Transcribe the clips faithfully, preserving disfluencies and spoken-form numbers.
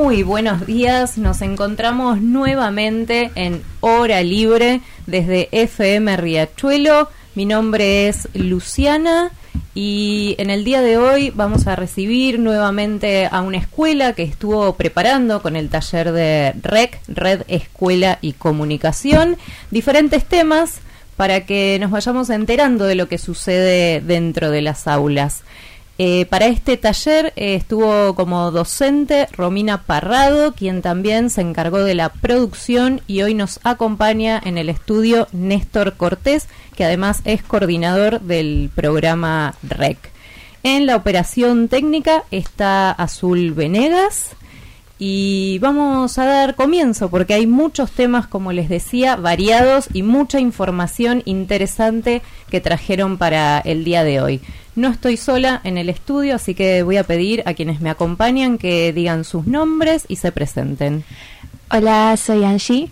Muy buenos días, nos encontramos nuevamente en Hora Libre desde F M Riachuelo. Mi nombre es Luciana y en el día de hoy vamos a recibir nuevamente a una escuela que estuvo preparando con el taller de R E C, Red Escuela y Comunicación, diferentes temas para que nos vayamos enterando de lo que sucede dentro de las aulas. Eh, para este taller eh, estuvo como docente Romina Parrado, quien también se encargó de la producción, y hoy nos acompaña en el estudio Néstor Cortés, que además es coordinador del programa R E C. En la operación técnica está Azul Venegas y vamos a dar comienzo porque hay muchos temas, como les decía, variados y mucha información interesante que trajeron para el día de hoy. No estoy sola en el estudio, así que voy a pedir a quienes me acompañan que digan sus nombres y se presenten. Hola, soy Angie.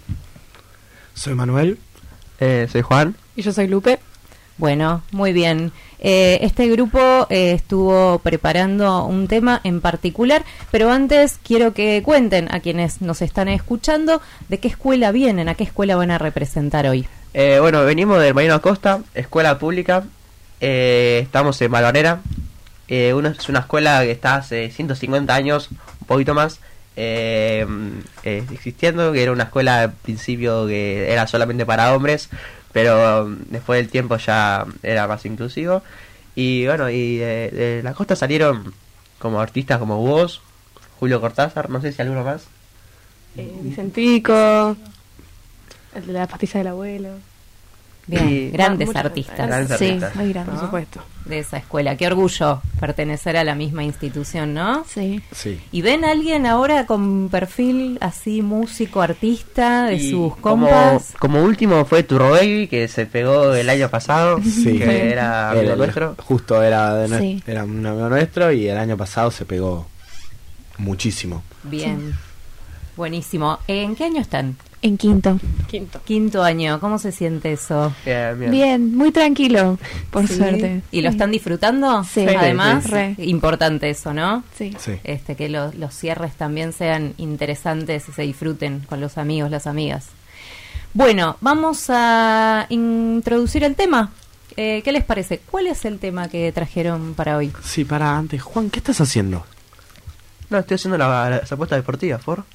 Soy Manuel. Eh, soy Juan. Y yo soy Lupe. Bueno, muy bien. Eh, este grupo eh, estuvo preparando un tema en particular, pero antes quiero que cuenten a quienes nos están escuchando de qué escuela vienen, a qué escuela van a representar hoy. Eh, bueno, venimos del Mariano Acosta, escuela pública. Eh, estamos en Balvanera. Eh, una, es una escuela que está hace ciento cincuenta años, un poquito más, eh, eh, existiendo, que era una escuela al principio que era solamente para hombres, pero um, después del tiempo ya era más inclusivo. Y bueno, y de, de la costa salieron como artistas como vos, Julio Cortázar, no sé si alguno más. Eh, Vicentico, el de la pastilla del abuelo. Bien, y grandes muchas, artistas. Grandes Sí, artistas. muy grande. Por supuesto. De esa escuela. Qué orgullo pertenecer a la misma institución, ¿no? Sí. Sí. ¿Y ven a alguien ahora con perfil así, músico, artista, de Y sus como, compas? como último fue Turro Baby, que se pegó el año pasado, Sí. que era amigo El- nuestro. Justo era, de nue- Sí. era un amigo nuestro y el año pasado se pegó muchísimo. Bien, buenísimo. ¿En qué año están? En quinto. Quinto. Quinto año, ¿cómo se siente eso? Bien, bien. Bien, muy tranquilo, por Sí. suerte. ¿Y lo están disfrutando? Sí. Además, Sí, re. importante eso, ¿no? Sí. Sí. Este, que los, los cierres también sean interesantes y se disfruten con los amigos, las amigas. Bueno, vamos a introducir el tema. Eh, ¿Qué les parece? ¿Cuál es el tema que trajeron para hoy? Sí, para antes. Juan, ¿qué estás haciendo? No, estoy haciendo la- las apuestas deportivas, ¿por?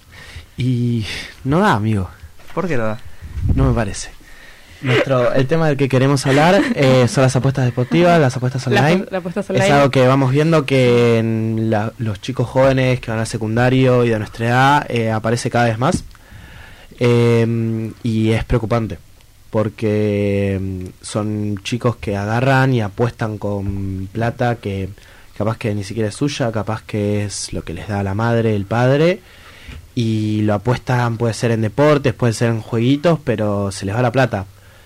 Y no da, amigo. ¿Por qué no da? No me parece. Nuestro, el tema del que queremos hablar eh, son las apuestas deportivas, las apuestas La- online. la apuestas Es online. algo que vamos viendo que en la- los chicos jóvenes que van al secundario y de nuestra edad eh, aparece cada vez más. Eh, y es preocupante porque mm, son chicos que agarran y apuestan con plata que capaz que ni siquiera es suya, capaz que es lo que les da la madre, el padre, y lo apuestan, puede ser en deportes, puede ser en jueguitos, pero se les va la plata.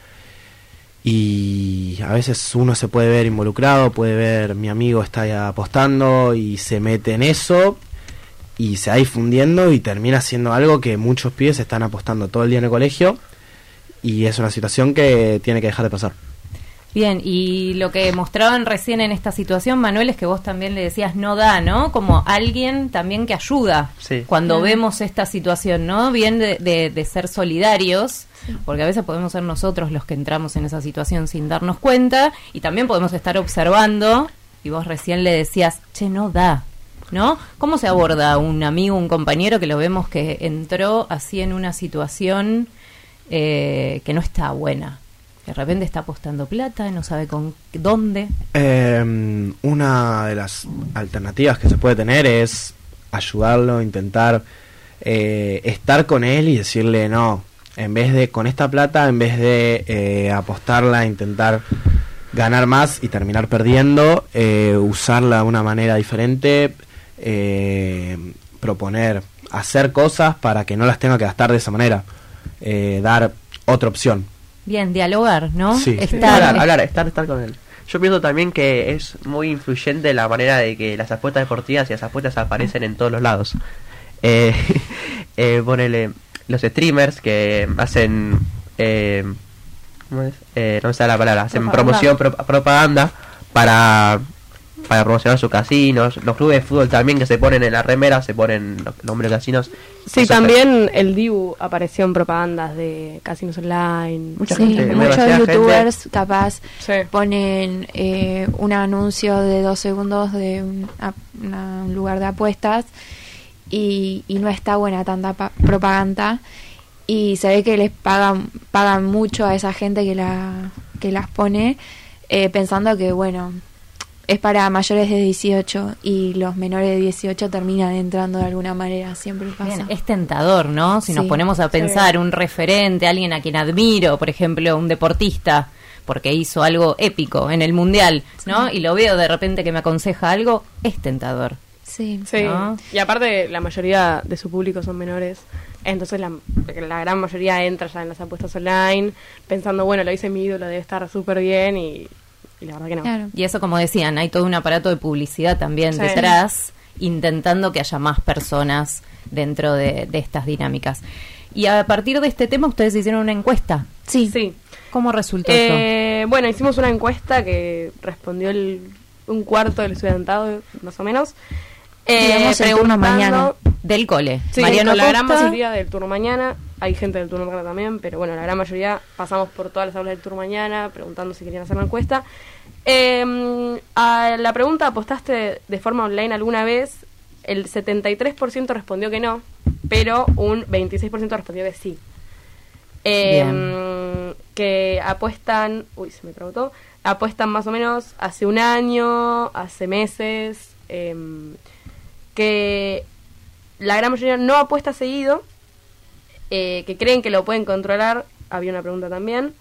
Y a veces uno se puede ver involucrado, puede ver mi amigo está ahí apostando y se mete en eso y se va difundiendo y termina siendo algo que muchos pibes están apostando todo el día en el colegio, y es una situación que tiene que dejar de pasar. Bien, y lo que mostraban recién en esta situación, Manuel, es que vos también le decías no da, ¿no? Como alguien también que ayuda Sí. cuando Claro. vemos esta situación, ¿no? Bien de, de, de ser solidarios, porque a veces podemos ser nosotros los que entramos en esa situación sin darnos cuenta, y también podemos estar observando, y vos recién le decías, che, no da, ¿no? ¿Cómo se aborda un amigo, un compañero que lo vemos que entró así en una situación eh, que no está buena? De repente está apostando plata, no sabe con dónde. Eh, una de las alternativas que se puede tener es ayudarlo, intentar eh, estar con él y decirle no, en vez de con esta plata, en vez de eh, apostarla, intentar ganar más y terminar perdiendo, eh, usarla de una manera diferente, eh, proponer, hacer cosas para que no las tenga que gastar de esa manera, eh, dar otra opción. Bien, dialogar, ¿no? Sí. Estar, hablar, hablar, estar, estar con él. Yo pienso también que es muy influyente la manera de que las apuestas deportivas y las apuestas aparecen en todos los lados. Eh, eh, ponele los streamers que hacen eh, ¿cómo es? Eh, no me sale la palabra, hacen Propaganda. promoción, pro- propaganda para para promocionar sus casinos. Los clubes de fútbol también que se ponen en la remera, se ponen los nombres de casinos. Sí, Eso también el Dibu apareció en propagandas de casinos online. Mucha Sí, gente, muchos demasiada youtubers gente. capaz Sí. ponen eh, un anuncio de dos segundos de un, a- una- un lugar de apuestas y, y no está buena tanta pa- propaganda y se ve que les pagan pagan mucho a esa gente que la que las pone eh, pensando que bueno es para mayores de dieciocho y los menores de dieciocho terminan entrando de alguna manera, siempre pasa. Bien, es tentador, ¿no? Si nos Sí. ponemos a pensar, un referente, alguien a quien admiro, por ejemplo, un deportista, porque hizo algo épico en el mundial, ¿no? Y lo veo de repente que me aconseja algo, es tentador. Sí. Sí, ¿no? y aparte la mayoría de su público son menores, entonces la, la gran mayoría entra ya en las apuestas online pensando, bueno, lo hice mi ídolo, debe estar súper bien y, y la verdad que no. Claro. Y eso, como decían, hay todo un aparato de publicidad también Sí. detrás, intentando que haya más personas dentro de, de estas dinámicas. Y a partir de este tema, ustedes hicieron una encuesta. Sí. Sí. ¿Cómo resultó eso? Eh, bueno, hicimos una encuesta que respondió el, un cuarto del estudiantado, más o menos. Eh, Digamos el turno mañana. Del cole. Sí, Mariano con la gran Costa. mayoría del turno mañana. Hay gente del turno tarde también, pero bueno, la gran mayoría pasamos por todas las aulas del turno mañana preguntando si querían hacer la encuesta. Eh, a la pregunta, ¿apostaste de forma online alguna vez? El setenta y tres por ciento respondió que no, pero un veintiséis por ciento respondió que sí. Eh, que apuestan, uy, se me preguntó, apuestan más o menos hace un año, hace meses, eh, que la gran mayoría no apuesta seguido, eh, que creen que lo pueden controlar, había una pregunta también,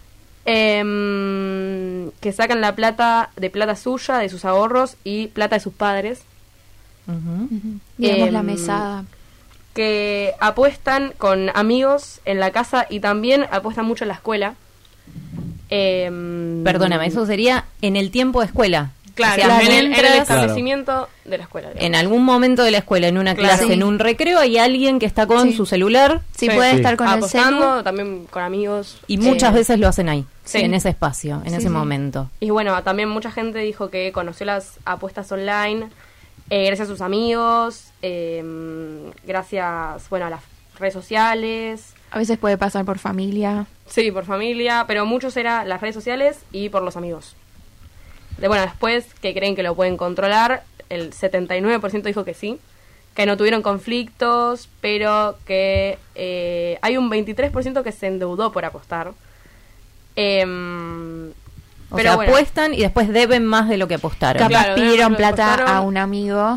eh, que sacan la plata de plata suya, de sus ahorros y plata de sus padres, Ujú. Ujú. Digamos Em, la mesada. que apuestan con amigos en la casa y también apuestan mucho en la escuela. Eh, Perdóname, eso sería en el tiempo de escuela. Claro, O sea, en, el, en el mientras- establecimiento de la escuela. digamos. En algún momento de la escuela, en una Claro. clase, Sí. en un recreo, hay alguien que está con Sí. su celular Sí, Sí. puede Sí. estar con el apostando, celu. también con amigos. y muchas Eh, veces lo hacen ahí, Sí. en ese espacio, en Sí, ese sí. momento. Y bueno, también mucha gente dijo que conoció las apuestas online eh, gracias a sus amigos, eh, gracias, bueno, a las redes sociales, A veces puede pasar por familia. sí, por familia, pero muchos era las redes sociales y por los amigos. De, bueno, después que creen que lo pueden controlar, el setenta y nueve por ciento dijo que sí, que no tuvieron conflictos, pero que eh, hay un veintitrés por ciento que se endeudó por apostar. Em, O pero sea, bueno, apuestan y después deben más de lo que apostaron. Capaz Claro, pidieron lo plata apostaron. a un amigo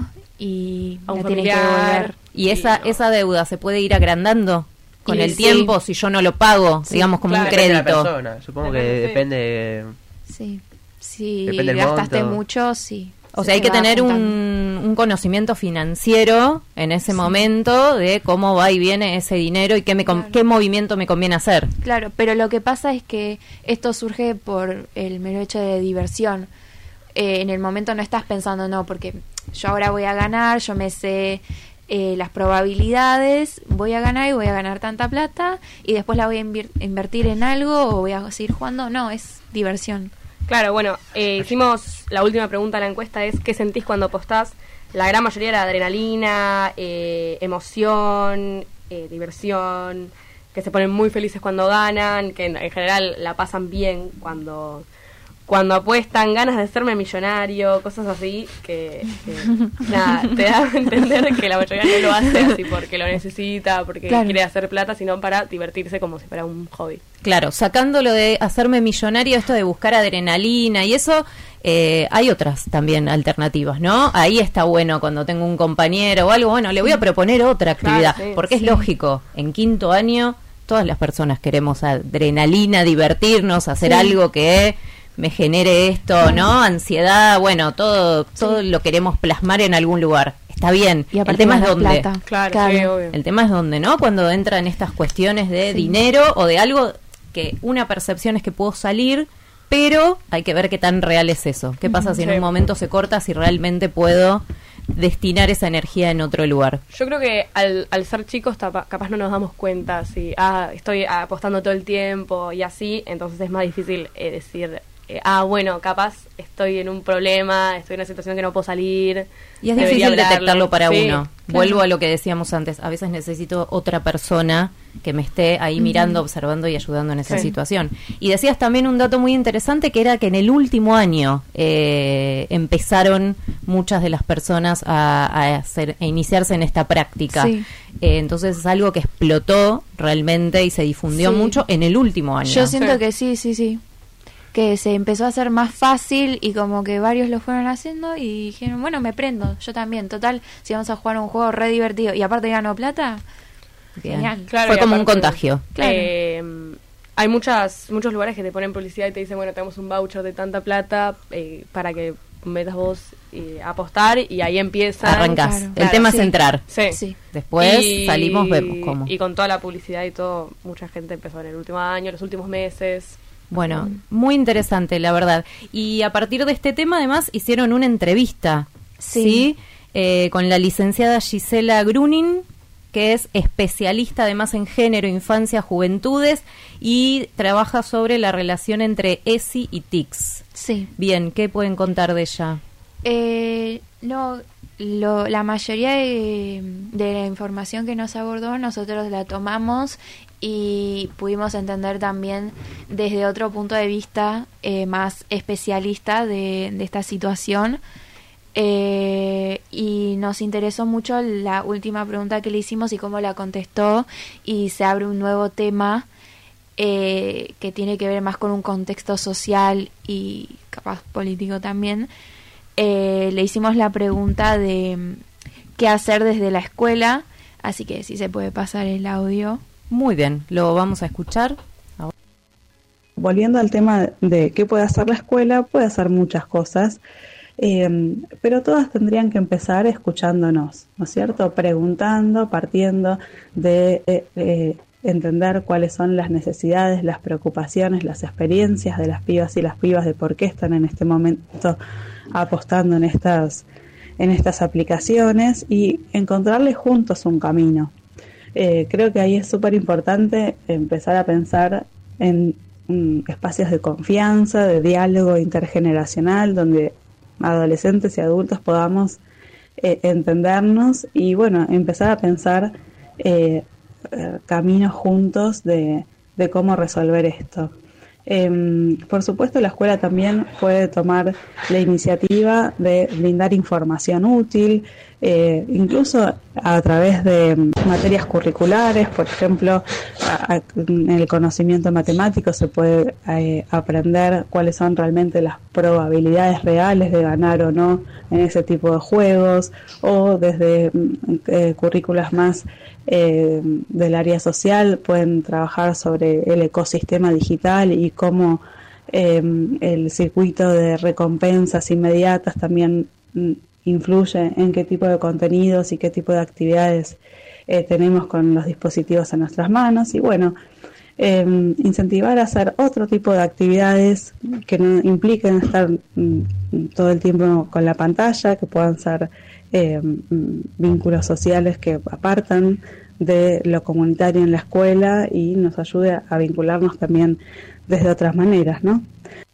y A un la tienen que familiar. devolver. Y esa, no. esa deuda se puede ir agrandando con Y el sí. tiempo si yo no lo pago, digamos como claro. un Depende de la crédito. persona. Supongo que Depende, sí. depende. Sí. Si Depende del gastaste monto. mucho, sí. O Se sea, hay te que va tener juntando. un, un conocimiento financiero en ese momento de cómo va y viene ese dinero y qué, me con- Claro. qué movimiento me conviene hacer. Claro, pero lo que pasa es que esto surge por el mero hecho de diversión. Eh, en el momento no estás pensando, no, porque yo ahora voy a ganar, yo me sé eh, las probabilidades, voy a ganar y voy a ganar tanta plata y después la voy a invir- invertir en algo o voy a seguir jugando. No, es diversión. claro, bueno, eh, hicimos la última pregunta de la encuesta es ¿qué sentís cuando apostás? La gran mayoría era adrenalina, eh, emoción, eh, diversión, que se ponen muy felices cuando ganan, que en, en general la pasan bien cuando cuando apuestan, ganas de hacerme millonario, cosas así, que, que, nada, te da a entender que la mayoría no lo hace así porque lo necesita, porque Claro. quiere hacer plata, sino para divertirse como si fuera un hobby. Claro, sacándolo de hacerme millonario, esto de buscar adrenalina y eso, eh, hay otras también alternativas, ¿no? Ahí está bueno cuando tengo un compañero o algo, bueno, le voy a proponer otra Claro, actividad, sí, porque sí. es lógico, en quinto año todas las personas queremos adrenalina, divertirnos, hacer Sí. algo que me genere esto, ¿no? Ansiedad, bueno, todo todo lo queremos plasmar en algún lugar. Está bien. Y El aparte tema es ganar dónde. plata. Claro, sí, obvio. El tema es dónde, ¿no? Cuando entran estas cuestiones de Sí. dinero o de algo que una percepción es que puedo salir, pero hay que ver qué tan real es eso. ¿Qué pasa si en Sí. un momento se corta, si realmente puedo destinar esa energía en otro lugar? Yo creo que al, al ser chicos tapa- capaz no nos damos cuenta si ah, estoy apostando todo el tiempo y así, entonces es más difícil eh, decir eh, ah, bueno, capaz estoy en un problema, estoy en una situación que no puedo salir. Y es debería difícil hablarle. detectarlo para Sí, uno. claro. Vuelvo a lo que decíamos antes. A veces necesito otra persona que me esté ahí Ujú. mirando, observando y ayudando en esa Sí. situación. Y decías también un dato muy interesante, que era que en el último año eh, empezaron muchas de las personas a, a, hacer, a iniciarse en esta práctica. Sí. Eh, entonces es algo que explotó realmente y se difundió Sí. mucho en el último año. Yo siento Sí. que sí, sí, sí. Que se empezó a hacer más fácil y como que varios lo fueron haciendo y dijeron, bueno, me prendo, yo también. Total, si vamos a jugar un juego re divertido y aparte gano plata, Bien. genial. Claro, Fue y como un aparte, contagio. Claro. eh, hay muchas muchos lugares que te ponen publicidad y te dicen, bueno, tenemos un voucher de tanta plata eh, para que metas vos eh, a apostar, y ahí empieza. Arrancás. Claro. El Claro, tema sí. es entrar. Sí. Sí. Después Y- salimos, vemos cómo. Y con toda la publicidad y todo, mucha gente empezó en el último año, los últimos meses. Bueno, muy interesante, la verdad. Y a partir de este tema, además, hicieron una entrevista, ¿sí? Sí. Eh, con la licenciada Gisela Grunin, que es especialista además en género, infancia, juventudes, y trabaja sobre la relación entre E S I y tics. Sí. Bien, ¿qué pueden contar de ella? Eh, no, lo, la mayoría de, de la información que nos abordó nosotros la tomamos y pudimos entender también desde otro punto de vista eh, más especialista de, de esta situación. Eh, y nos interesó mucho la última pregunta que le hicimos y cómo la contestó, y se abre un nuevo tema eh, que tiene que ver más con un contexto social y capaz político también. Eh, le hicimos la pregunta de mm, qué hacer desde la escuela, así que si se puede pasar el audio. Muy bien, lo vamos a escuchar. Volviendo al tema de qué puede hacer la escuela, puede hacer muchas cosas, eh, pero todas tendrían que empezar escuchándonos, ¿no es cierto? Preguntando, partiendo de eh, eh, entender cuáles son las necesidades, las preocupaciones, las experiencias de las pibas y las pibas, de por qué están en este momento apostando en estas, en estas aplicaciones, y encontrarle juntos un camino. Eh, creo que ahí es súper importante empezar a pensar en mm, espacios de confianza, de diálogo intergeneracional, donde adolescentes y adultos podamos eh, entendernos y, bueno, empezar a pensar eh, eh, caminos juntos de, de cómo resolver esto. Eh, por supuesto, la escuela también puede tomar la iniciativa de brindar información útil, eh, incluso a través de materias curriculares. Por ejemplo, a, a, en el conocimiento matemático se puede eh, aprender cuáles son realmente las probabilidades reales de ganar o no en ese tipo de juegos, o desde eh, currículas más Eh, del área social pueden trabajar sobre el ecosistema digital y cómo eh, el circuito de recompensas inmediatas también mm, influye en qué tipo de contenidos y qué tipo de actividades eh, tenemos con los dispositivos en nuestras manos. Y bueno, eh, incentivar a hacer otro tipo de actividades que no impliquen estar mm, todo el tiempo con la pantalla, que puedan ser eh, vínculos sociales que apartan de lo comunitario en la escuela y nos ayude a vincularnos también desde otras maneras, ¿no?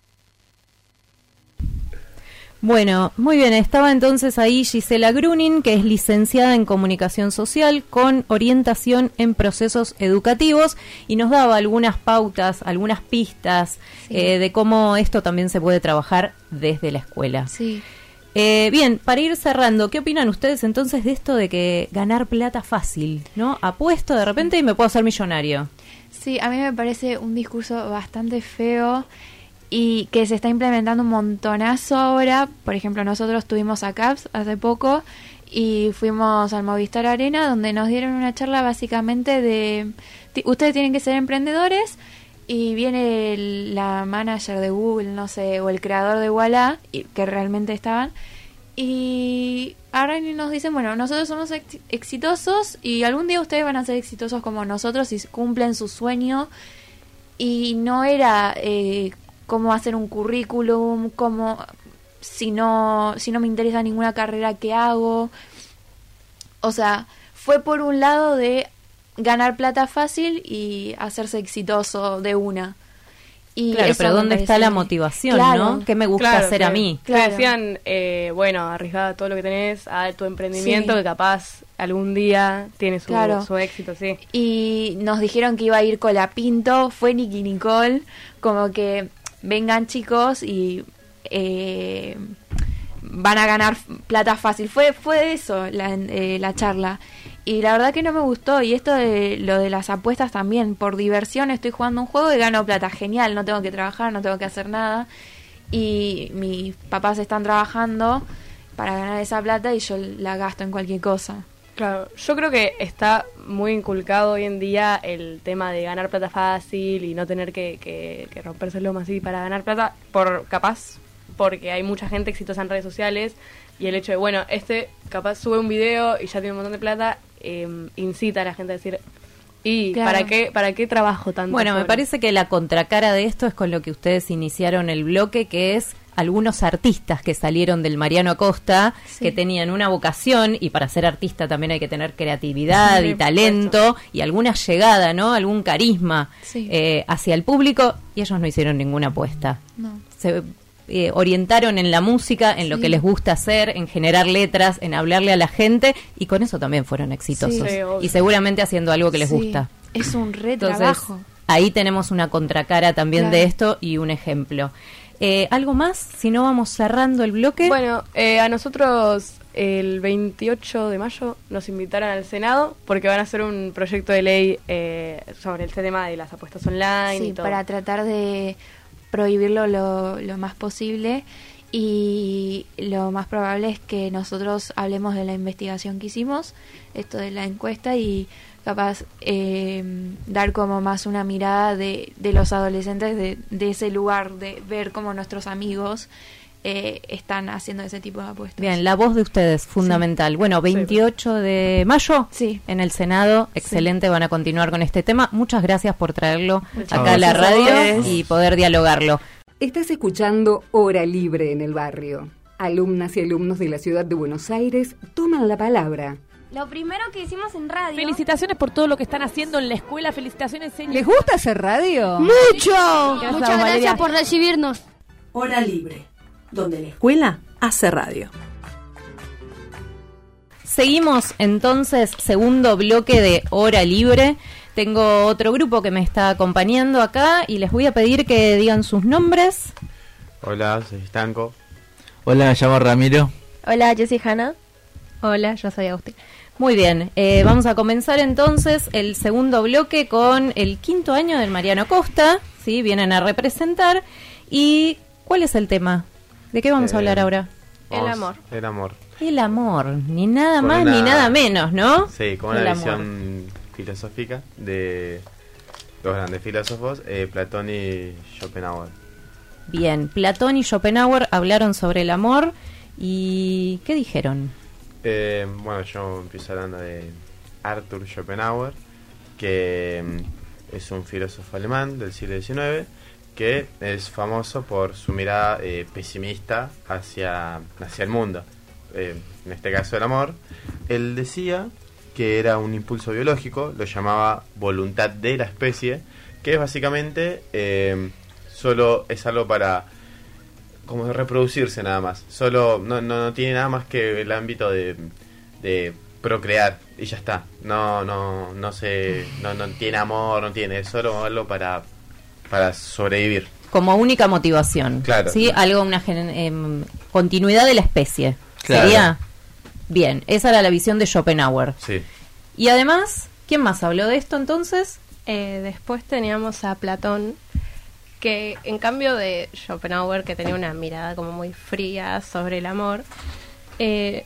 Bueno, muy bien, estaba entonces ahí Gisela Grunin, que es licenciada en Comunicación Social con orientación en procesos educativos, y nos daba algunas pautas, algunas pistas Sí. eh, de cómo esto también se puede trabajar desde la escuela. Sí. Eh, bien, para ir cerrando, ¿qué opinan ustedes entonces de esto de que ganar plata fácil, ¿no? Apuesto de repente y me puedo hacer millonario. Sí, a mí me parece un discurso bastante feo y que se está implementando un montonazo ahora. Por ejemplo, nosotros tuvimos a CAPS hace poco y fuimos al Movistar Arena, donde nos dieron una charla básicamente de t- ustedes tienen que ser emprendedores, y viene el- la manager de Google, no sé, o el creador de Walla, y- que realmente estaban, y ahora nos dicen, bueno, nosotros somos ex- exitosos y algún día ustedes van a ser exitosos como nosotros y cumplen su sueño. Y no era eh, cómo hacer un currículum, cómo si no, si no me interesa ninguna carrera que hago. O sea, fue por un lado de ganar plata fácil y hacerse exitoso de una. Y Claro, eso pero me ¿dónde está parece- la motivación, Claro. no? ¿Qué me gusta Claro, hacer que- a mí? que Claro. decían, eh, bueno, arriesgada todo lo que tenés a tu emprendimiento, Sí. que capaz algún día tiene su, Claro. su éxito, sí. Y nos dijeron que iba a ir Colapinto, fue Nicky Nicole, como que vengan chicos y eh, van a ganar plata fácil. Fue fue eso la, eh, la charla. Y la verdad que no me gustó. Y esto de lo de las apuestas también, por diversión estoy jugando un juego y gano plata. Genial, no tengo que trabajar, no tengo que hacer nada. Y mis papás están trabajando para ganar esa plata y yo la gasto en cualquier cosa. Claro, yo creo que está muy inculcado hoy en día el tema de ganar plata fácil y no tener que, que, que romperse el lomo así para ganar plata, por capaz, porque hay mucha gente exitosa en redes sociales y el hecho de, bueno, este capaz sube un video y ya tiene un montón de plata, eh, incita a la gente a decir, ¿y Claro. para qué para qué trabajo tanto? Bueno, me sobre-?" parece que la contracara de esto es con lo que ustedes iniciaron el bloque, que es algunos artistas que salieron del Mariano Acosta, Sí. que tenían una vocación, y para ser artista también hay que tener creatividad Sí, y por talento y alguna llegada, ¿no? Algún carisma Sí. eh, hacia el público, y ellos no hicieron ninguna apuesta. No. Se eh, orientaron en la música, en lo Sí. que les gusta hacer, en generar letras, en hablarle a la gente, y con eso también fueron exitosos. Sí. Sí, obvio. Y seguramente haciendo algo que les Sí, gusta. Es un re Entonces, trabajo. ahí tenemos una contracara también Claro. de esto y un ejemplo. Eh, ¿Algo más? Si no, vamos cerrando el bloque. Bueno, eh, a nosotros el veintiocho de mayo nos invitaron al Senado porque van a hacer un proyecto de ley eh, sobre el tema de las apuestas online y Sí, todo. para tratar de prohibirlo lo, lo más posible, y lo más probable es que nosotros hablemos de la investigación que hicimos, esto de la encuesta, y capaz eh, dar como más una mirada de, de los adolescentes de, de ese lugar, de ver cómo nuestros amigos eh, están haciendo ese tipo de apuestas. Bien, la voz de ustedes, fundamental. Bueno, veintiocho de mayo Sí. en el Senado, excelente, van a continuar con este tema. Muchas gracias por traerlo Muchas acá a la gracias a radio ustedes. y poder dialogarlo. Estás escuchando Hora Libre en el Barrio. Alumnas y alumnos de la ciudad de Buenos Aires toman la palabra. Lo primero que hicimos en radio. Felicitaciones por todo lo que están haciendo en la escuela. Felicitaciones, señor. ¿Les gusta hacer radio? ¡Mucho! Gracias, Muchas Valeria. gracias por recibirnos. Hora Libre, donde la escuela hace radio. Seguimos entonces, segundo bloque de Hora Libre. Tengo otro grupo que me está acompañando acá y les voy a pedir que digan sus nombres. Hola, soy Stanco. Hola, me llamo Ramiro. Hola, yo soy Hanna. Hola, yo soy Agustín. Muy bien, eh, vamos a comenzar entonces el segundo bloque con el quinto año del Mariano Acosta, ¿sí? Vienen a representar. ¿Y cuál es el tema? ¿De qué vamos a Eh, hablar ahora? El Vamos, amor. El amor. El amor, ni nada Con más una- ni nada menos, ¿no? Sí, con El una amor. visión filosófica de dos grandes filósofos, eh, Platón y Schopenhauer. Bien, Platón y Schopenhauer hablaron sobre el amor y ¿qué dijeron? Eh, bueno, yo empiezo hablando de Arthur Schopenhauer, que mm, es un filósofo alemán del siglo diecinueve, que es famoso por su mirada eh, pesimista hacia, hacia el mundo, eh, en este caso el amor. Él decía que era un impulso biológico, lo llamaba voluntad de la especie, que es básicamente eh, solo es algo para como de reproducirse nada más, solo no, no, no tiene nada más que el ámbito de, de procrear y ya está, no no no se no, no tiene amor, no tiene, es solo algo para para sobrevivir. Como única motivación. Claro. ¿Sí? Algo, una gen- em, continuidad de la especie. Claro. ¿Sería? Bien, esa era la visión de Schopenhauer. Sí. Y además, ¿quién más habló de esto entonces? Eh, después teníamos a Platón, que en cambio de Schopenhauer, que tenía una mirada como muy fría sobre el amor, eh,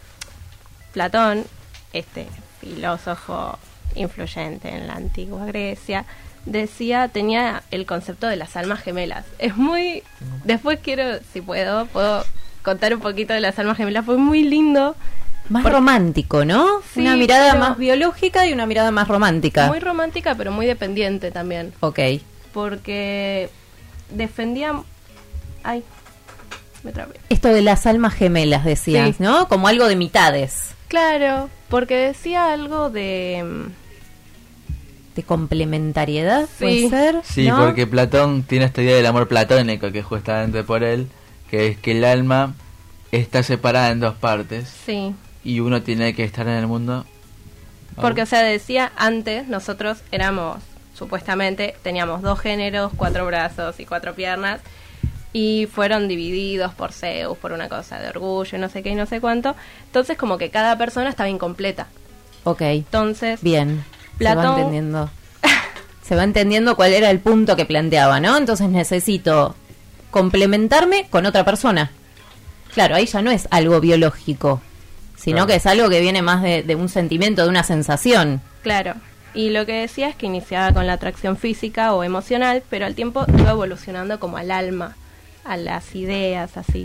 Platón, este filósofo influyente en la antigua Grecia, decía, tenía el concepto de las almas gemelas. Es muy... Después quiero, si puedo, puedo contar un poquito de las almas gemelas. Fue muy lindo. Más Por- romántico, ¿no? Sí, una mirada pero- más biológica y una mirada más romántica. Muy romántica, pero muy dependiente también. Ok. Porque defendía... Ay, me trabé. Esto de las almas gemelas, decías, Sí. ¿no? Como algo de mitades. Claro, porque decía algo de... mm, de complementariedad, puede Sí. ser. Sí, ¿no? porque Platón tiene esta idea del amor platónico, que es justamente por él, que es que el alma está separada en dos partes Sí. y uno tiene que estar en el mundo. Porque, o sea, decía antes, nosotros éramos, supuestamente, teníamos dos géneros, cuatro brazos y cuatro piernas, y fueron divididos por Zeus, por una cosa de orgullo, no sé qué y no sé cuánto. Entonces, como que cada persona estaba incompleta. Ok. Entonces, Bien. Se va Platón- entendiendo. Se va entendiendo cuál era el punto que planteaba, ¿no? Entonces necesito complementarme con otra persona. Claro, ahí ya no es algo biológico, sino Claro. que es algo que viene más de, de un sentimiento, de una sensación. claro. Y lo que decía es que iniciaba con la atracción física o emocional, pero al tiempo iba evolucionando como al alma, a las ideas, así.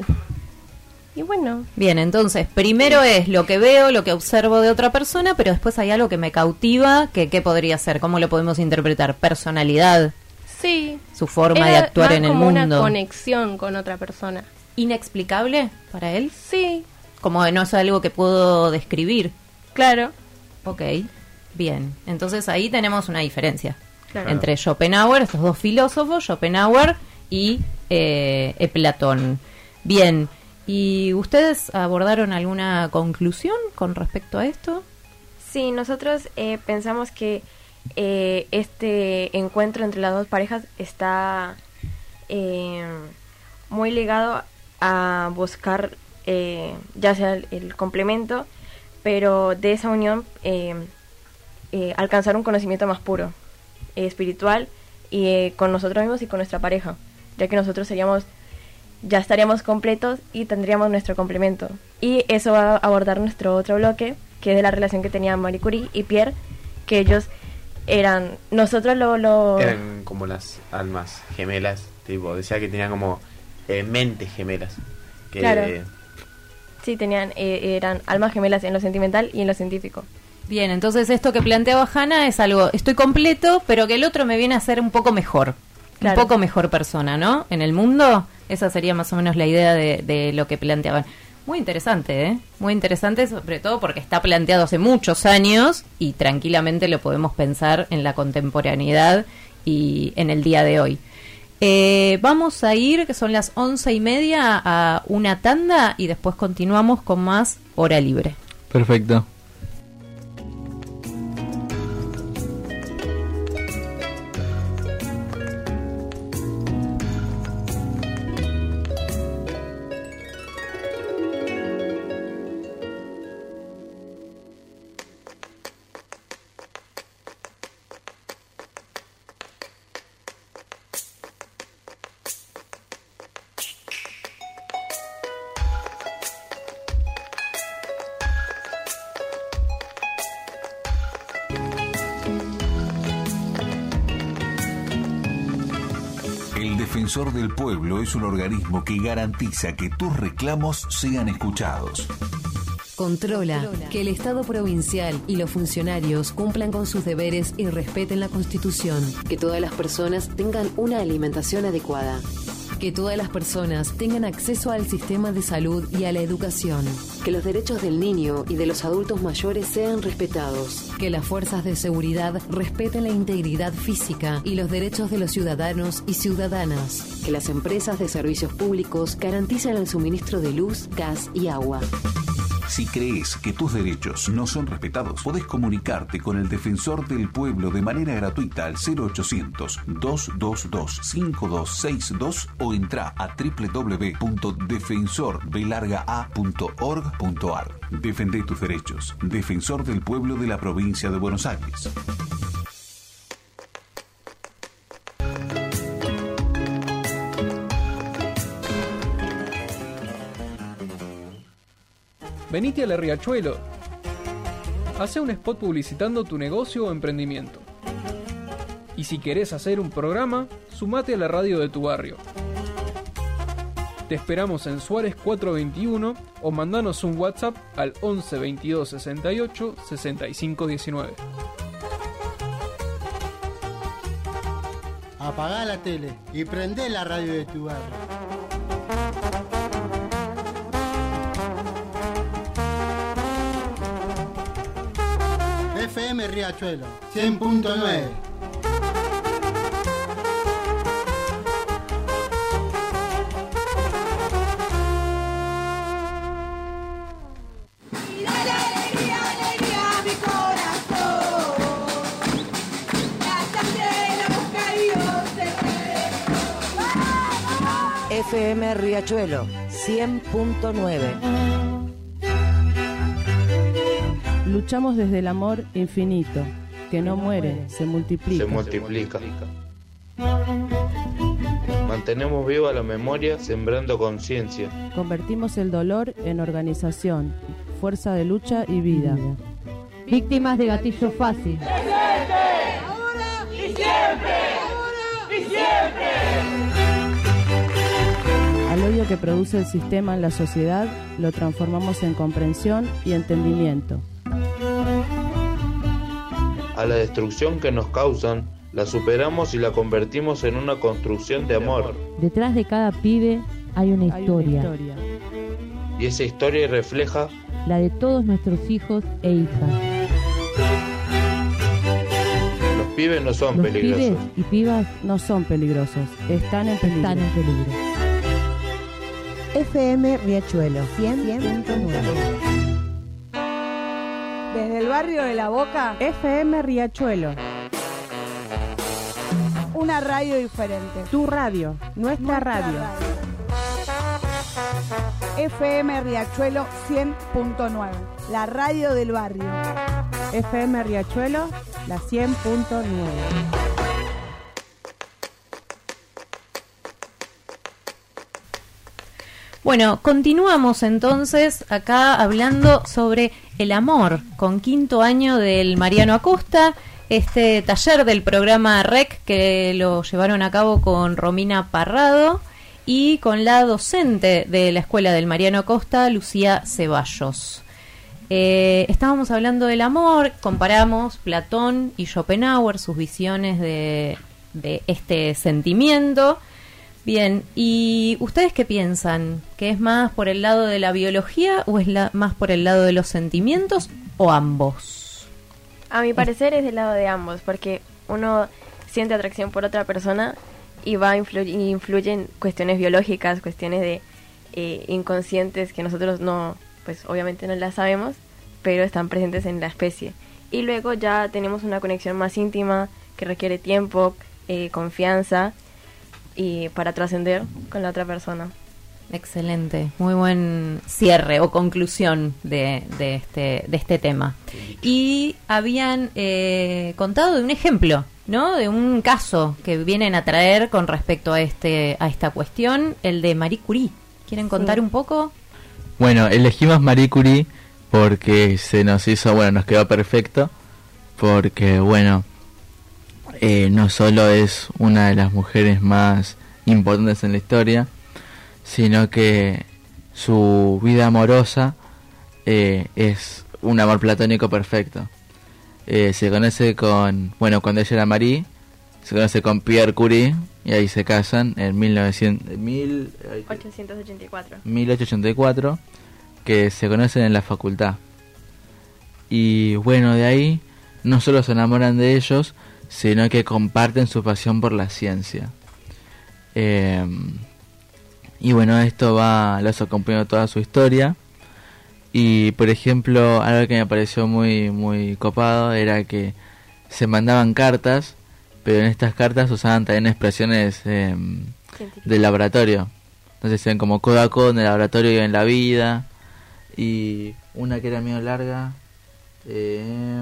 Y bueno, Bien, entonces, primero es lo que veo, lo que observo de otra persona, pero después hay algo que me cautiva, que ¿qué podría ser? ¿Cómo lo podemos interpretar? Personalidad, sí. su forma Era de actuar más en el como una mundo. conexión con otra persona. ¿Inexplicable para él? Sí, Como que no es algo que puedo describir. claro. Ok, bien. Entonces ahí tenemos una diferencia Claro. entre Schopenhauer, estos dos filósofos, Schopenhauer y eh, eh, Platón. Bien, ¿y ustedes abordaron alguna conclusión con respecto a esto? Sí, nosotros eh, pensamos que eh, este encuentro entre las dos parejas está eh, muy ligado a buscar eh, ya sea el, el complemento, pero de esa unión eh, eh, alcanzar un conocimiento más puro, eh, espiritual, y eh, con nosotros mismos y con nuestra pareja, ya que nosotros seríamos ya estaríamos completos y tendríamos nuestro complemento. Y eso va a abordar nuestro otro bloque, que es de la relación que tenían Marie Curie y Pierre, que ellos eran, nosotros lo... lo Eran como las almas gemelas, tipo, decía que tenían como eh, mentes gemelas. Que, Claro. eh, sí, tenían, eh, eran almas gemelas en lo sentimental y en lo científico. Bien, entonces esto que planteaba Hanna es algo, estoy completo, pero que el otro me viene a ser un poco mejor, Claro. un poco mejor persona, ¿no? En el mundo, esa sería más o menos la idea de, de lo que planteaban. Muy interesante, ¿eh? Muy interesante, sobre todo porque está planteado hace muchos años y tranquilamente lo podemos pensar en la contemporaneidad y en el día de hoy. Eh, vamos a ir, que son las once y media, a una tanda y después continuamos con más Hora Libre. Perfecto. El Defensor del Pueblo es un organismo que garantiza que tus reclamos sean escuchados. Controla que el Estado provincial y los funcionarios cumplan con sus deberes y respeten la Constitución. Que todas las personas tengan una alimentación adecuada. Que todas las personas tengan acceso al sistema de salud y a la educación. Que los derechos del niño y de los adultos mayores sean respetados. Que las fuerzas de seguridad respeten la integridad física y los derechos de los ciudadanos y ciudadanas. Que las empresas de servicios públicos garanticen el suministro de luz, gas y agua. Si crees que tus derechos no son respetados, podés comunicarte con el Defensor del Pueblo de manera gratuita al cero ochocientos, dos dos dos, cinco dos seis dos o entra a doble u doble u doble u punto defensor b larga a punto org punto a r. Defende tus derechos. Defensor del Pueblo de la Provincia de Buenos Aires. Venite a la Riachuelo. Hace un spot publicitando tu negocio o emprendimiento. Y si querés hacer un programa, sumate a la radio de tu barrio. Te esperamos en Suárez cuatrocientos veintiuno o mandanos un WhatsApp al once veintidós sesenta y ocho sesenta y cinco diecinueve. Apagá la tele y prendé la radio de tu barrio. F M Riachuelo, cien punto nueve. F M Riachuelo, cien punto nueve. Luchamos desde el amor infinito, que no muere, se multiplica. Se multiplica. Mantenemos viva la memoria, sembrando conciencia. Convertimos el dolor en organización, fuerza de lucha y vida. Víctimas de gatillo fácil. ¡Ahora y siempre! ¡Ahora y siempre! Al odio que produce el sistema en la sociedad, lo transformamos en comprensión y entendimiento. A la destrucción que nos causan, la superamos y la convertimos en una construcción de amor. Detrás de cada pibe hay una Hay historia. una historia. Y esa historia refleja La de todos nuestros hijos e hijas. los pibes no son Los peligrosos. pibes y pibas no son peligrosos, están en peligro. Están en peligro. F M Riachuelo, cien punto nueve. Desde el barrio de La Boca, F M Riachuelo, una radio diferente. tu radio, nuestra, Nuestra radio. F M Riachuelo cien punto nueve, la radio del barrio. F M Riachuelo, la cien punto nueve. Bueno, continuamos entonces acá hablando sobre el amor con quinto año del Mariano Acosta, este taller del programa R E C que lo llevaron a cabo con Romina Parrado y con la docente de la escuela del Mariano Acosta, Lucía Ceballos. Eh, estábamos hablando del amor, comparamos Platón y Schopenhauer, sus visiones de, de este sentimiento. Bien, ¿y ustedes qué piensan? ¿Que es más por el lado de la biología o es la, más por el lado de los sentimientos o ambos? A mi parecer es del lado de ambos, porque uno siente atracción por otra persona y va a influir, influyen cuestiones biológicas, cuestiones de eh, inconscientes que nosotros no, pues obviamente no las sabemos, pero están presentes en la especie. Y luego ya tenemos una conexión más íntima que requiere tiempo, eh, confianza, y para trascender con la otra persona. Excelente, muy buen cierre o conclusión de, de, este, de este tema. Y habían eh, contado de un ejemplo, ¿no? De un caso que vienen a traer con respecto a este a esta cuestión, el de Marie Curie. ¿Quieren contar Sí. un poco? Bueno, elegimos Marie Curie porque se nos hizo, bueno, nos quedó perfecto, porque, bueno, eh, no solo es una de las mujeres más importantes en la historia, sino que su vida amorosa eh, es un amor platónico perfecto. Eh, se conoce con, bueno, cuando ella era Marie, se conoce con Pierre Curie, y ahí se casan en mil novecientos, mil, ochocientos ochenta y cuatro. mil ochocientos ochenta y cuatro, que se conocen en la facultad. Y bueno, de ahí no solo se enamoran de ellos, sino que comparten su pasión por la ciencia. Eh, y bueno, esto va, los acompañó toda su historia. Y por ejemplo, algo que me pareció muy muy copado era que se mandaban cartas, pero en estas cartas usaban también expresiones eh, del laboratorio. Entonces se ven como codo a codo en el laboratorio y en la vida. Y una que era medio larga. Eh,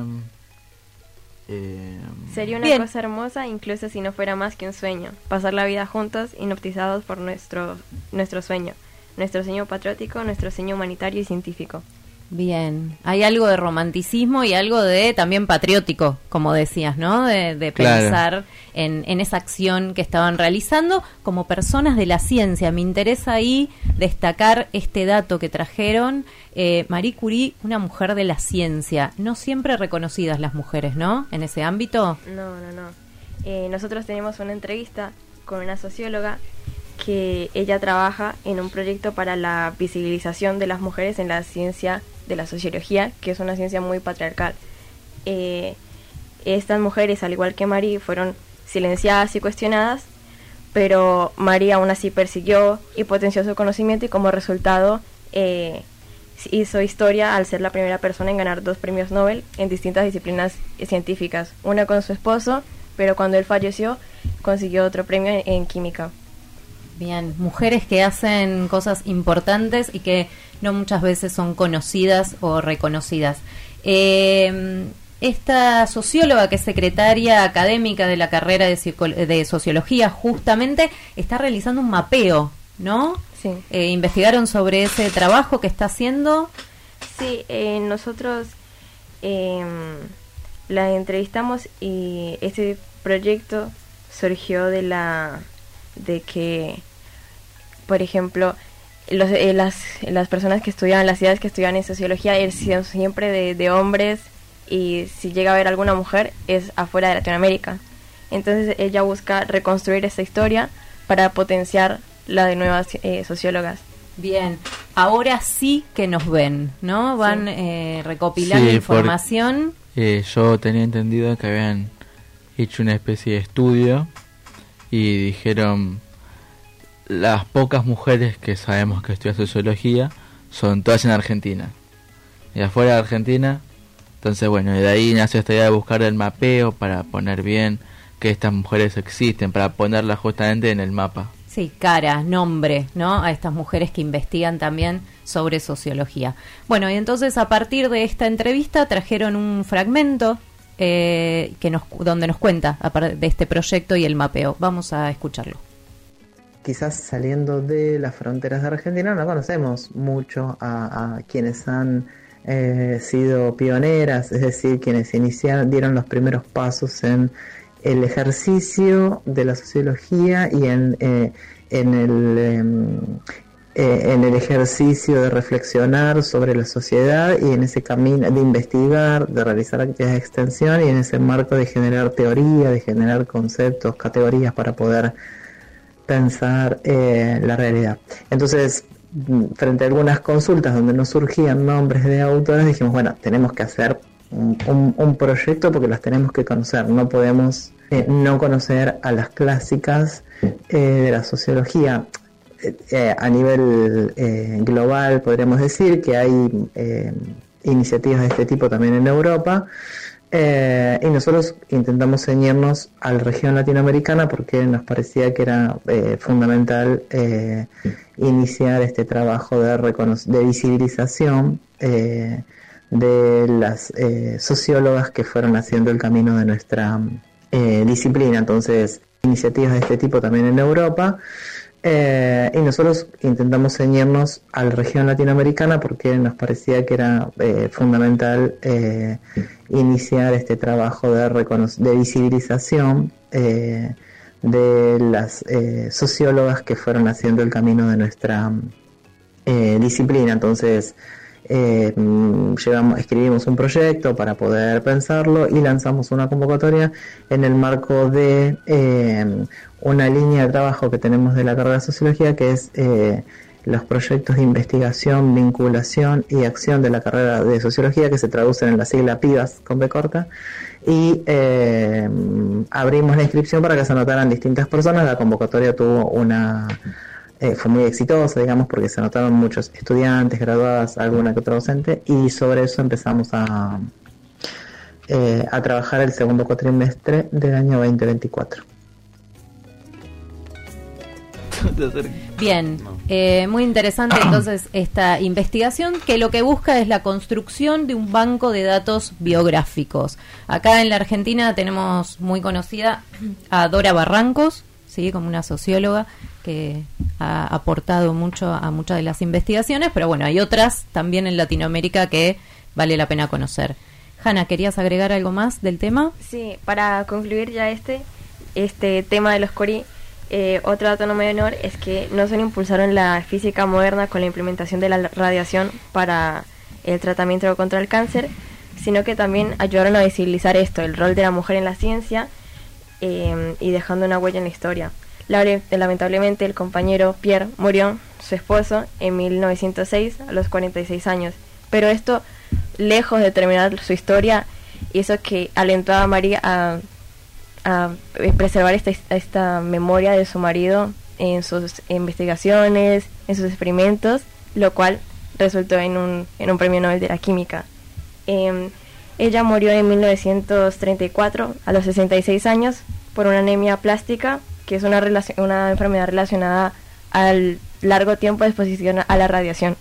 eh, Sería una Bien. cosa hermosa, incluso si no fuera más que un sueño, pasar la vida juntos, hipnotizados por nuestro nuestro sueño, nuestro sueño patriótico, nuestro sueño humanitario y científico. Bien, hay algo de romanticismo y algo de también patriótico, como decías, ¿no? De, de Claro. pensar en, en esa acción que estaban realizando como personas de la ciencia. Me interesa ahí destacar este dato que trajeron. Eh, Marie Curie, una mujer de la ciencia, no siempre reconocidas las mujeres, ¿no? En ese ámbito. No, no, no. Eh, nosotros tenemos una entrevista con una socióloga que ella trabaja en un proyecto para la visibilización de las mujeres en la ciencia de la sociología, que es una ciencia muy patriarcal. eh, estas mujeres, al igual que Marie, fueron silenciadas y cuestionadas, pero Marie aún así persiguió y potenció su conocimiento y como resultado eh, hizo historia al ser la primera persona en ganar dos premios Nobel en distintas disciplinas científicas, una con su esposo, pero cuando él falleció consiguió otro premio en, en química. Bien, mujeres que hacen cosas importantes y que no muchas veces son conocidas o reconocidas. Eh, esta socióloga, que es secretaria académica de la carrera de, psico- de sociología, justamente está realizando un mapeo, ¿no? Sí. Eh, ¿Investigaron sobre ese trabajo que está haciendo? Sí, eh, nosotros eh, la entrevistamos y este proyecto surgió de la de que, por ejemplo, los, eh, las, las personas que estudian, las ciudades que estudian en sociología son siempre de, de hombres, y si llega a haber alguna mujer es afuera de Latinoamérica. Entonces ella busca reconstruir esta historia para potenciar la de nuevas eh, sociólogas. Bien, ahora sí que nos ven, ¿no? Van sí. eh, recopilando sí, información. Por, eh, yo tenía entendido que habían hecho una especie de estudio y dijeron, las pocas mujeres que sabemos que estudian sociología son todas en Argentina. Y afuera de Argentina, entonces bueno, y de ahí nació esta idea de buscar el mapeo para poner bien que estas mujeres existen, para ponerlas justamente en el mapa. Sí, cara, nombre, ¿no? A estas mujeres que investigan también sobre sociología. Bueno, y entonces a partir de esta entrevista trajeron un fragmento eh, que nos, donde nos cuenta de este proyecto y el mapeo. Vamos a escucharlo. Quizás saliendo de las fronteras de Argentina no conocemos mucho a, a quienes han eh, sido pioneras, es decir, quienes iniciaron, dieron los primeros pasos en el ejercicio de la sociología y en, eh, en el eh, en el ejercicio de reflexionar sobre la sociedad y en ese camino de investigar, de realizar actividades de extensión y en ese marco de generar teoría, de generar conceptos, categorías para poder pensar eh, la realidad. Entonces, frente a algunas consultas donde no surgían nombres de autores, dijimos, bueno, tenemos que hacer un, un, un proyecto porque las tenemos que conocer, no podemos eh, no conocer a las clásicas eh, de la sociología. Eh, a nivel eh, global podríamos decir que hay eh, iniciativas de este tipo también en Europa, eh, y nosotros intentamos ceñirnos a la región latinoamericana porque nos parecía que era eh, fundamental eh, iniciar este trabajo de, recono- de visibilización eh, de las eh, sociólogas que fueron haciendo el camino de nuestra eh, disciplina. Entonces, iniciativas de este tipo también en Europa. Eh, y nosotros intentamos ceñirnos a la región latinoamericana porque nos parecía que era eh, fundamental eh, iniciar este trabajo de, recono- de visibilización eh, de las eh, sociólogas que fueron haciendo el camino de nuestra eh, disciplina. Entonces eh, llevamos, escribimos un proyecto para poder pensarlo y lanzamos una convocatoria en el marco de eh, una línea de trabajo que tenemos de la carrera de sociología, que es eh, los proyectos de investigación, vinculación y acción de la carrera de sociología, que se traducen en la sigla PIVAS con B corta, y eh, abrimos la inscripción para que se anotaran distintas personas. La convocatoria tuvo una eh, fue muy exitosa, digamos, porque se anotaron muchos estudiantes, graduadas, alguna que otra docente, y sobre eso empezamos a, eh, a trabajar el segundo cuatrimestre del año veinte veinticuatro. Bien, eh, muy interesante entonces esta investigación, que lo que busca es la construcción de un banco de datos biográficos. Acá en la Argentina tenemos muy conocida a Dora Barrancos, sí, como una socióloga que ha aportado mucho a muchas de las investigaciones, pero bueno, hay otras también en Latinoamérica que vale la pena conocer. Hanna, ¿querías agregar algo más del tema? Sí, para concluir ya este, este tema de los CORI. Eh, otro dato no menor es que no solo impulsaron la física moderna con la implementación de la radiación para el tratamiento contra el cáncer, sino que también ayudaron a visibilizar esto, el rol de la mujer en la ciencia, eh, y dejando una huella en la historia. Lamentablemente el compañero Pierre murió, su esposo, en mil novecientos seis a los cuarenta y seis años, pero esto, lejos de terminar su historia, y eso que alentó a María a, a preservar esta, esta memoria de su marido en sus investigaciones, en sus experimentos, lo cual resultó en un, en un premio Nobel de la Química. Eh, ella murió en mil novecientos treinta y cuatro, a los sesenta y seis años, por una anemia plástica, que es una, relacion- una enfermedad relacionada al largo tiempo de exposición a la radiación.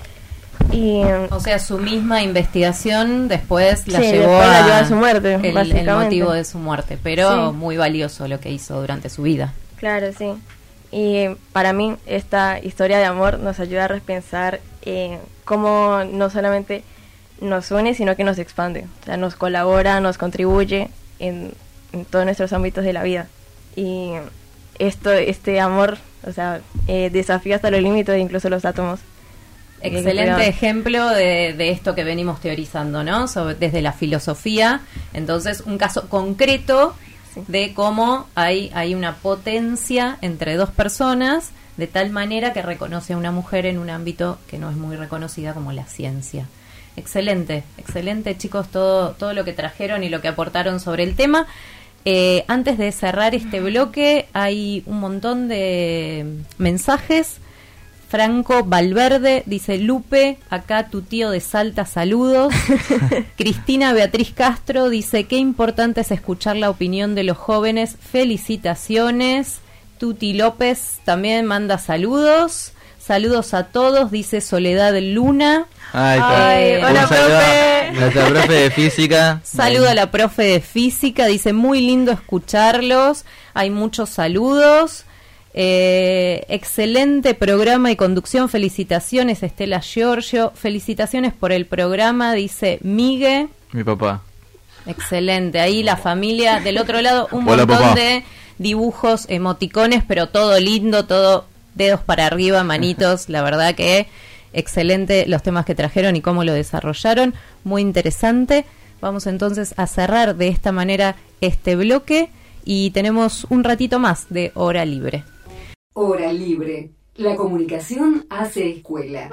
Y, o sea, su misma investigación después la sí, llevó después la a, llevó a su muerte, el, básicamente. el motivo de su muerte, pero Sí. muy valioso lo que hizo durante su vida. Claro, sí. Y para mí esta historia de amor nos ayuda a repensar eh, cómo no solamente nos une, sino que nos expande. O sea, nos colabora, nos contribuye en, en todos nuestros ámbitos de la vida. Y esto, este amor, o sea, eh, desafía hasta los límites, incluso los átomos. Excelente ejemplo de, de esto que venimos teorizando, ¿no? Sobre, desde la filosofía. Entonces, un caso concreto sí. de cómo hay, hay una potencia entre dos personas, de tal manera que reconoce a una mujer en un ámbito que no es muy reconocida como la ciencia. Excelente, excelente, chicos, todo, todo lo que trajeron y lo que aportaron sobre el tema. Eh, antes de cerrar este bloque, hay un montón de mensajes. Franco Valverde dice: Lupe, acá tu tío de Salta, saludos. Cristina Beatriz Castro dice: qué importante es escuchar la opinión de los jóvenes, felicitaciones. Tuti López también manda saludos. Saludos a todos, dice Soledad Luna. Ay, Ay, un hola, saludo profe. a nuestra profe de física. Saludo a la profe de física, dice: muy lindo escucharlos. Hay muchos saludos. Eh, excelente programa y conducción, felicitaciones Estela Giorgio, felicitaciones por el programa, dice Migue. Mi papá. Excelente, ahí la familia, del otro lado un Hola, montón papá. de dibujos, emoticones, pero todo lindo, todo dedos para arriba, manitos, la verdad que excelente los temas que trajeron y cómo lo desarrollaron, muy interesante. Vamos entonces a cerrar de esta manera este bloque y tenemos un ratito más de hora libre. Hora libre. La comunicación hace escuela.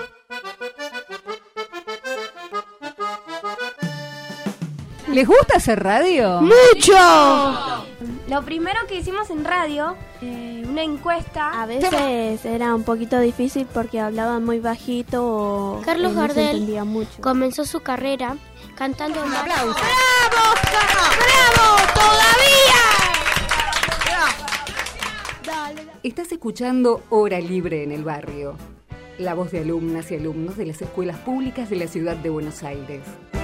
¿Les gusta hacer radio? ¡Mucho! Lo primero que hicimos en radio, eh, una encuesta. A veces era un poquito difícil porque hablaban muy bajito o Carlos eh, no se Gardel entendía mucho. comenzó su carrera cantando en aplauso. ¡Bravo! ¡Bravo! ¡Todavía! Estás escuchando Hora Libre en el Barrio, la voz de alumnas y alumnos de las escuelas públicas de la ciudad de Buenos Aires.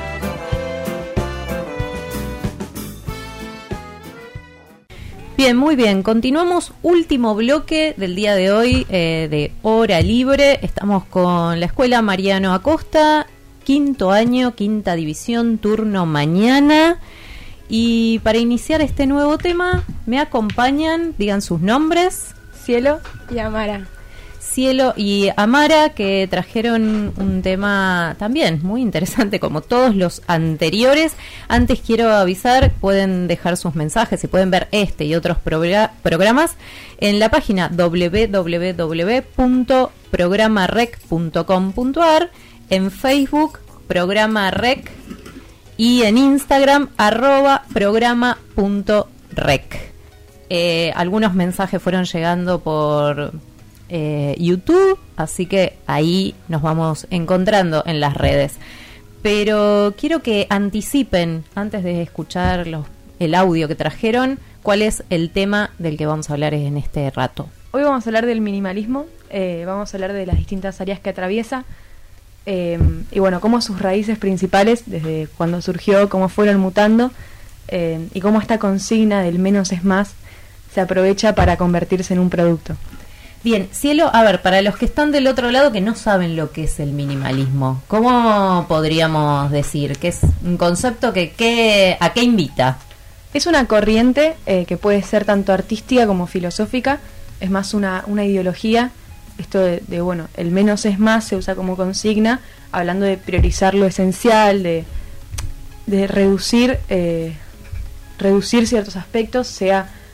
Bien, muy bien. Continuamos, último bloque del día de hoy eh, de Hora Libre. Estamos con la Escuela Mariano Acosta, quinto año, quinta división, turno mañana. Y para iniciar este nuevo tema, me acompañan, digan sus nombres. Cielo y Amara. Cielo y Amara, que trajeron un tema también muy interesante como todos los anteriores. Antes quiero avisar, pueden dejar sus mensajes y pueden ver este y otros progra- programas en la página doble u doble u doble u punto programa rec punto com punto a r, en Facebook Programa Rec y en Instagram arroba programa punto rec. Eh, algunos mensajes fueron llegando por Eh, YouTube, así que ahí nos vamos encontrando en las redes. Pero quiero que anticipen, antes de escuchar los, el audio que trajeron, cuál es el tema del que vamos a hablar en este rato. Hoy vamos a hablar del minimalismo, eh, vamos a hablar de las distintas áreas que atraviesa eh, y bueno, cómo sus raíces principales, desde cuando surgió, cómo fueron mutando eh, y cómo esta consigna del menos es más se aprovecha para convertirse en un producto. Bien, Cielo, a ver, para los que están del otro lado que no saben lo que es el minimalismo, ¿cómo podríamos decir? ¿Que es un concepto que, que a qué invita? Es una corriente eh, que puede ser tanto artística como filosófica, es más una, una ideología. Esto de, de, bueno, el menos es más se usa como consigna, hablando de priorizar lo esencial, de, de reducir, eh, reducir ciertos aspectos, sea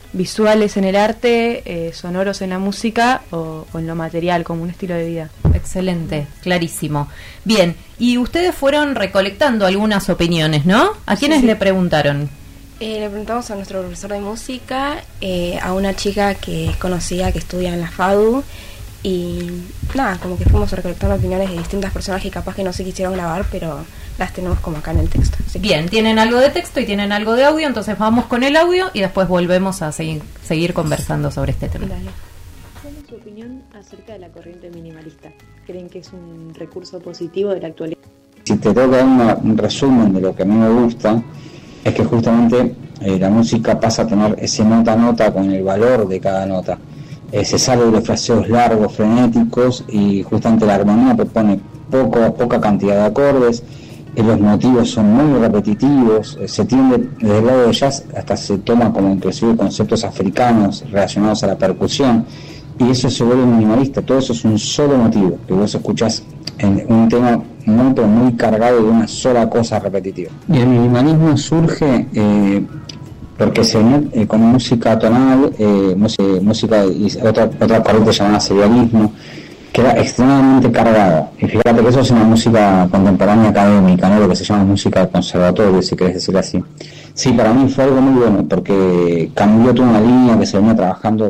visuales en el arte, eh, sonoros en la música o, o en lo material, como un estilo de vida. Excelente, clarísimo. Bien, y ustedes fueron recolectando algunas opiniones, ¿no? ¿A quiénes Sí, sí. le preguntaron? Eh, le preguntamos a nuestro profesor de música, eh, a una chica que conocía que estudia en la FADU, y nada, como que fuimos recolectando opiniones de distintas personas que capaz que no se quisieron grabar, pero las tenemos como acá en el texto. Así que- Bien, tienen algo de texto y tienen algo de audio, entonces vamos con el audio y después volvemos a seguir, seguir conversando sobre este tema. ¿Cuál es su opinión acerca de la corriente minimalista? ¿Creen que es un recurso positivo de la actualidad? Si te tengo que dar una- un resumen de lo que a mí me gusta, es que justamente eh, la música pasa a tener ese nota a nota con el valor de cada nota. Eh, se sale de los fraseos largos, frenéticos, y justamente la armonía propone poco, poca cantidad de acordes. Eh, los motivos son muy repetitivos, eh, se tiende desde el lado de jazz hasta se toma como inclusive conceptos africanos relacionados a la percusión, y eso se vuelve minimalista. Todo eso es un solo motivo, que vos escuchás en un tema muy pero muy cargado de una sola cosa repetitiva. Y el minimalismo surge eh, porque se une eh, con música tonal, eh, música, música y otra, otra corriente llamada serialismo, que era extremadamente cargada. Y fíjate que eso es una música contemporánea académica, ¿no? Lo que se llama música de conservatorio, si querés decir así. Sí, para mí fue algo muy bueno, porque cambió toda una línea que se venía trabajando.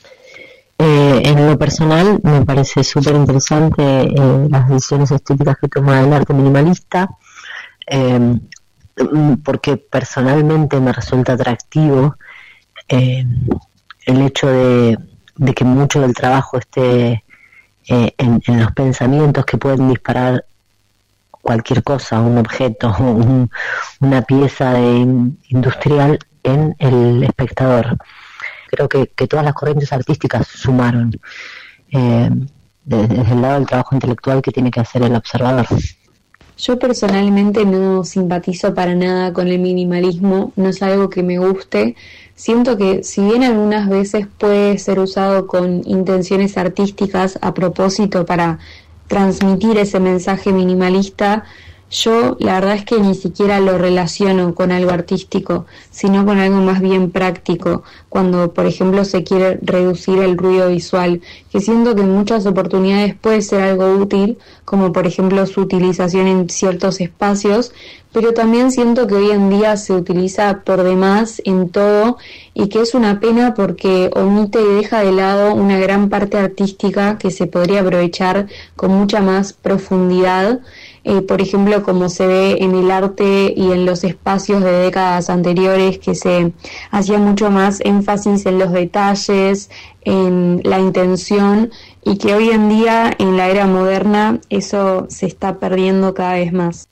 Eh, en lo personal me parece súper interesante eh, las decisiones estéticas que toma el arte minimalista, eh, porque personalmente me resulta atractivo eh, el hecho de, de que mucho del trabajo esté eh, en, en los pensamientos que pueden disparar cualquier cosa, un objeto, un, una pieza de, industrial en el espectador. Creo que, que todas las corrientes artísticas sumaron eh, desde, desde el lado del trabajo intelectual que tiene que hacer el observador. Yo personalmente no simpatizo para nada con el minimalismo, no es algo que me guste. Siento que si bien algunas veces puede ser usado con intenciones artísticas a propósito para transmitir ese mensaje minimalista, yo la verdad es que ni siquiera lo relaciono con algo artístico, sino con algo más bien práctico, cuando por ejemplo se quiere reducir el ruido visual, que siento que en muchas oportunidades puede ser algo útil, como por ejemplo su utilización en ciertos espacios, pero también siento que hoy en día se utiliza por demás en todo, y que es una pena porque omite y deja de lado una gran parte artística que se podría aprovechar con mucha más profundidad. Eh, por ejemplo, como se ve en el arte y en los espacios de décadas anteriores, que se hacía mucho más énfasis en los detalles, en la intención, y que hoy en día, en la era moderna, eso se está perdiendo cada vez más.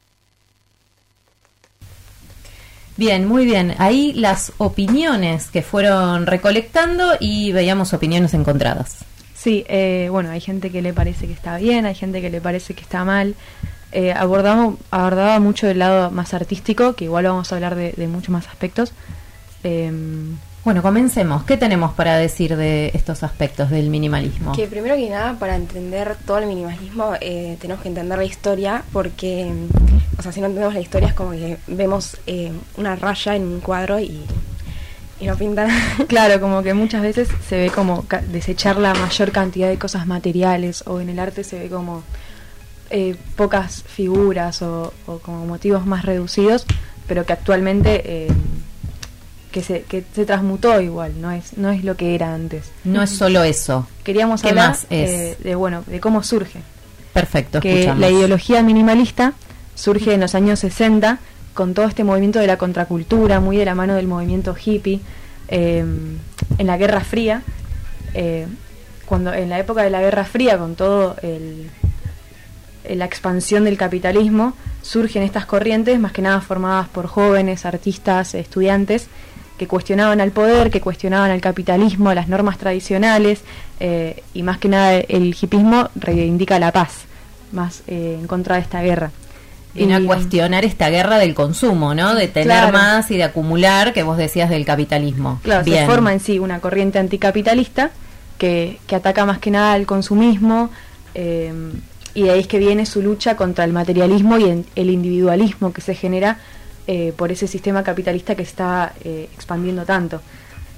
Bien, muy bien. Ahí las opiniones que fueron recolectando y veíamos opiniones encontradas. Sí, eh, bueno, hay gente que le parece que está bien, hay gente que le parece que está mal. Eh, abordamos, abordaba mucho el lado más artístico, que igual vamos a hablar de, de muchos más aspectos. Eh, bueno, comencemos. ¿Qué tenemos para decir de estos aspectos del minimalismo? Que primero que nada, para entender todo el minimalismo, eh, tenemos que entender la historia, porque, o sea, si no entendemos la historia es como que vemos eh, una raya en un cuadro y... y no pintan. Claro, como que muchas veces se ve como ca- desechar la mayor cantidad de cosas materiales, o en el arte se ve como eh, pocas figuras o, o como motivos más reducidos, pero que actualmente eh, que se que se transmutó igual, no es no es lo que era antes. No es solo eso. Queríamos ¿Qué hablar más es? eh, de bueno de cómo surge. Perfecto, Que escuchamos. la ideología minimalista surge en los años sesenta con todo este movimiento de la contracultura, muy de la mano del movimiento hippie, eh, en la Guerra Fría, eh, cuando en la época de la Guerra Fría, con todo el, la expansión del capitalismo, surgen estas corrientes, más que nada formadas por jóvenes, artistas, estudiantes, que cuestionaban al poder, que cuestionaban al capitalismo, las normas tradicionales, eh, y más que nada el hippismo reivindica la paz, más eh, en contra de esta guerra. Viene a cuestionar esta guerra del consumo, ¿no? De tener Claro. más y de acumular, que vos decías del capitalismo. Claro, Bien. se forma en sí una corriente anticapitalista que, que ataca más que nada al consumismo, eh, y de ahí es que viene su lucha contra el materialismo y el, el individualismo que se genera eh, por ese sistema capitalista que se está eh, expandiendo tanto.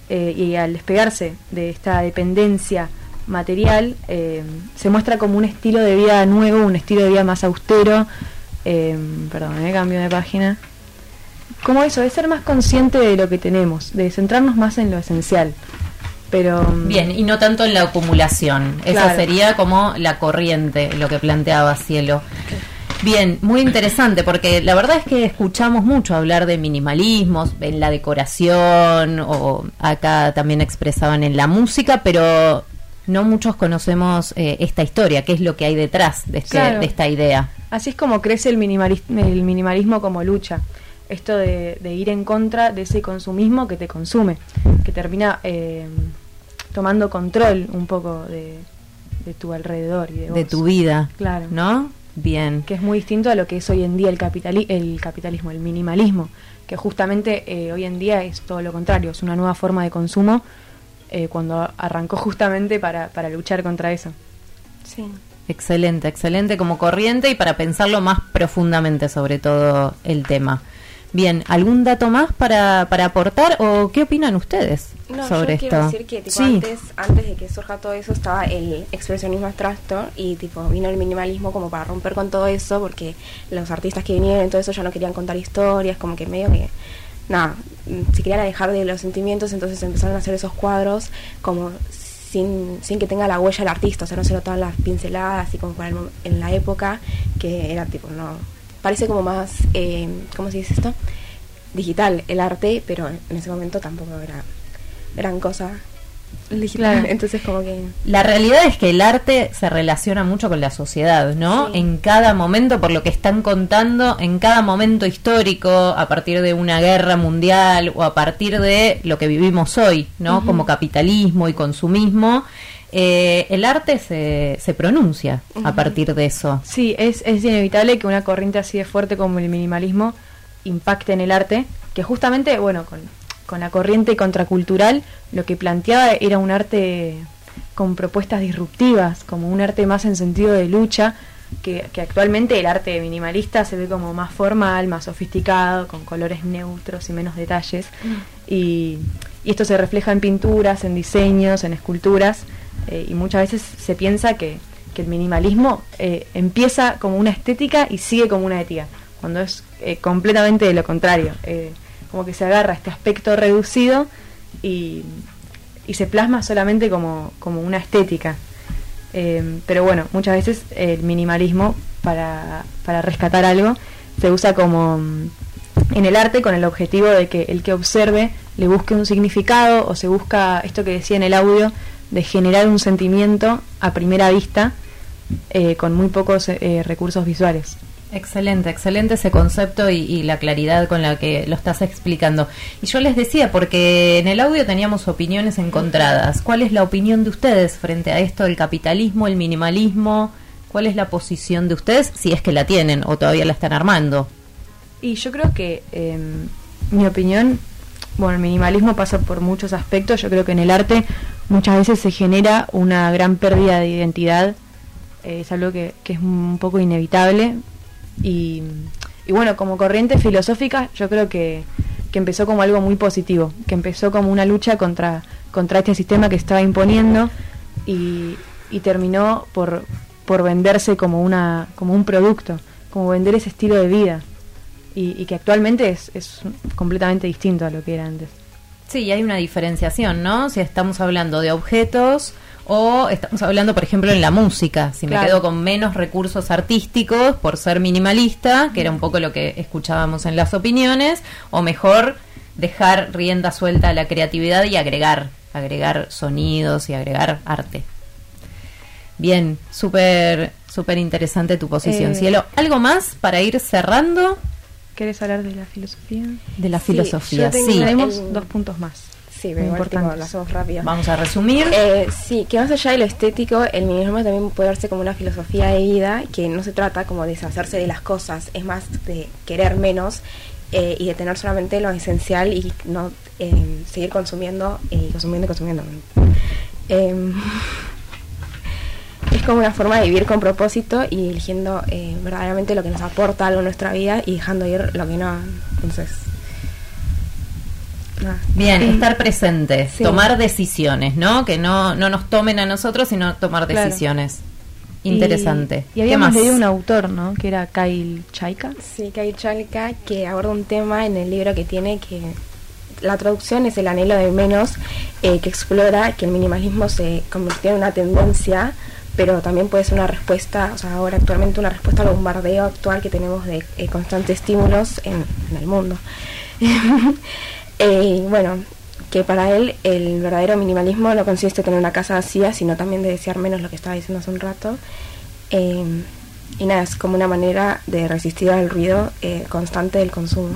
eh, y al despegarse de esta dependencia material, eh, se muestra como un estilo de vida nuevo, un estilo de vida más austero, eh, perdón, eh, cambio de página, como eso, de ser más consciente de lo que tenemos, de centrarnos más en lo esencial. Pero bien, y no tanto en la acumulación. Esa claro. sería como la corriente, lo que planteaba Cielo. Bien, muy interesante, porque la verdad es que escuchamos mucho hablar de minimalismos en la decoración, o acá también expresaban en la música, pero no muchos conocemos eh, esta historia, qué es lo que hay detrás de, este, claro. de esta idea. Así es como crece el minimalismo, el minimalismo como lucha. Esto de, de ir en contra de ese consumismo que te consume, que termina eh, tomando control un poco de, de tu alrededor y de, de vos. tu vida, claro, ¿no? Bien. Que es muy distinto a lo que es hoy en día el, capitali el capitalismo, el minimalismo, que justamente eh, hoy en día es todo lo contrario, es una nueva forma de consumo eh, cuando arrancó justamente para, para luchar contra eso. Sí. Excelente, excelente como corriente y para pensarlo más profundamente sobre todo el tema. Bien, ¿algún dato más para, para aportar o qué opinan ustedes no, sobre yo esto? Quiero decir que tipo, sí. antes, antes de que surja todo eso estaba el expresionismo abstracto y tipo vino el minimalismo como para romper con todo eso, porque los artistas que vinieron y todo eso ya no querían contar historias, como que medio que nada, se querían alejar de los sentimientos, entonces empezaron a hacer esos cuadros como sin, sin que tenga la huella del artista, o sea, no se notaban las pinceladas, así como para el, en la época que era tipo, no, parece como más, eh, ¿cómo se dice esto? Digital el arte, pero en ese momento tampoco era gran cosa digital. Claro. Entonces como que la realidad es que el arte se relaciona mucho con la sociedad, ¿no? Sí. En cada momento, por lo que están contando, en cada momento histórico, a partir de una guerra mundial o a partir de lo que vivimos hoy, ¿no? Uh-huh. Como capitalismo y consumismo. Eh, el arte se, se pronuncia uh-huh. a partir de eso. Sí, es, es inevitable que una corriente así de fuerte como el minimalismo impacte en el arte, que justamente, bueno, con, con la corriente contracultural lo que planteaba era un arte con propuestas disruptivas, como un arte más en sentido de lucha, que, que actualmente el arte minimalista se ve como más formal, más sofisticado, con colores neutros y menos detalles, uh-huh. y, y esto se refleja en pinturas, en diseños, en esculturas. Eh, y muchas veces se piensa que, que el minimalismo eh, empieza como una estética y sigue como una ética, cuando es eh, completamente de lo contrario, eh, como que se agarra este aspecto reducido y, y se plasma solamente como, como una estética. Eh, pero bueno, muchas veces el minimalismo para, para rescatar algo se usa como en el arte con el objetivo de que el que observe le busque un significado, o se busca esto que decía en el audio, de generar un sentimiento a primera vista eh, con muy pocos eh, recursos visuales. Excelente, excelente ese concepto y, y la claridad con la que lo estás explicando. Y yo les decía, porque en el audio teníamos opiniones encontradas. ¿Cuál es la opinión de ustedes frente a esto del capitalismo, el minimalismo? ¿Cuál es la posición de ustedes, si es que la tienen o todavía la están armando? Y yo creo que, eh, mi opinión, bueno, el minimalismo pasa por muchos aspectos. Yo creo que en el arte muchas veces se genera una gran pérdida de identidad, eh, es algo que, que es un poco inevitable, y, y bueno, como corriente filosófica yo creo que, que empezó como algo muy positivo, que empezó como una lucha contra, contra este sistema que estaba imponiendo, y, y terminó por, por venderse como, una, como un producto, como vender ese estilo de vida, y, y que actualmente es, es completamente distinto a lo que era antes. Sí, hay una diferenciación, ¿no? Si estamos hablando de objetos o estamos hablando, por ejemplo, en la música. Si claro. me quedo con menos recursos artísticos por ser minimalista, que era un poco lo que escuchábamos en las opiniones, o mejor dejar rienda suelta a la creatividad y agregar, agregar sonidos y agregar arte. Bien, súper, súper interesante tu posición, eh, Cielo. ¿Algo más para ir cerrando? ¿Querés hablar de la filosofía? De la sí, filosofía, sí. Tenemos el... dos puntos más. Sí, pero igual tipo, lo hacemos rápido. Vamos a resumir. Eh, sí, que más allá de lo estético, el minimalismo también puede verse como una filosofía de vida, que no se trata como de deshacerse de las cosas, es más de querer menos eh, y de tener solamente lo esencial y no eh, seguir consumiendo y eh, consumiendo y consumiendo. Eh, es como una forma de vivir con propósito y eligiendo eh, verdaderamente lo que nos aporta algo en nuestra vida y dejando ir lo que no. Entonces, Bien, Sí. estar presente, Sí. tomar decisiones, ¿no? Que no, no nos tomen a nosotros, sino tomar Claro. decisiones. Interesante. Y, y ¿Qué habíamos más? leído un autor, ¿no? Que era Kyle Chaika. Sí, Kyle Chaika, que aborda un tema en el libro que tiene que la traducción es el anhelo de menos, eh, que explora que el minimalismo se convirtió en una tendencia, pero también puede ser una respuesta, o sea, ahora actualmente una respuesta al bombardeo actual que tenemos de eh, constantes estímulos en, en el mundo. eh, bueno, que para él el verdadero minimalismo no consiste en tener una casa vacía, sino también de desear menos, lo que estaba diciendo hace un rato. Eh, y nada, es como una manera de resistir al ruido eh, constante del consumo.